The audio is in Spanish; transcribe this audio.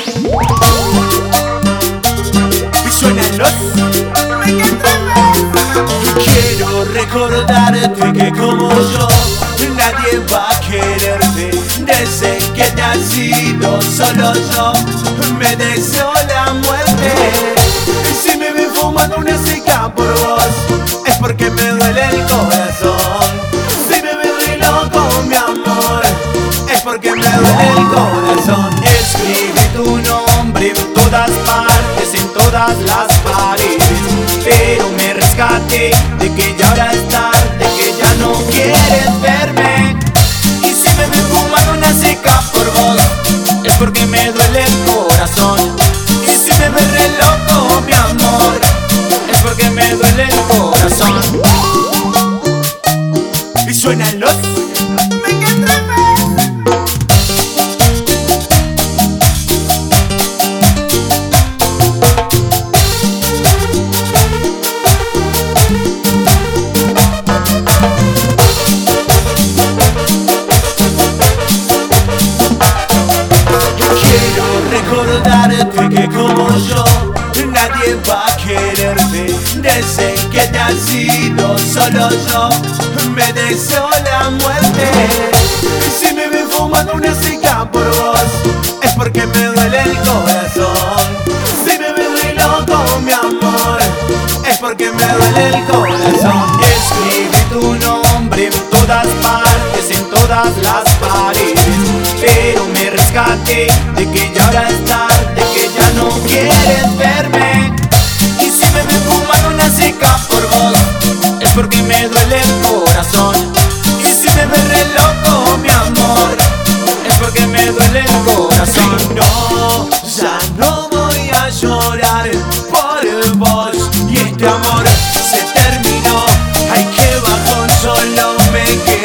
Y suenan los quiero recordarte que como yo nadie va a quererte. Desde que te has ido solo yo me deseo la muerte. Si me ven fumando una cigarra por vos es porque me duele el corazón. Si me ven loco mi amor es porque me duele el corazón. Escribí tu nombre en todas partes, en todas las paredes, pero me rescaté de que ya ahora es tarde, que ya no quieres verme. Y si me ven fumando una cigarra por vos es porque me duele el corazón. Y si me ven re loco mi amor es porque me duele el corazón. Y suenan los recordarte que como yo nadie va a quererte. Desde que te has ido solo yo me deseo la muerte. Si me ven fumando una cigarra por vos es porque me duele el corazón. Si me ven muy loco mi amor es porque me duele el corazón. Escribí tu nombre en todas partes, en todas las paredes, pero me rescaté de que ya ahora es tarde, que ya no quieres verme. Y si me ven fumando una cigarra por vos es porque me duele el corazón. Y si me ven re loco mi amor es porque me duele el corazón. Y no, ya no voy a llorar por vos y este amor se terminó. Ay, qué bajón, solo me quedé